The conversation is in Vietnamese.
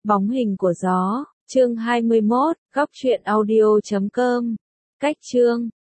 Bóng hình của gió, chương 21, góc truyện audio.com. Cách chương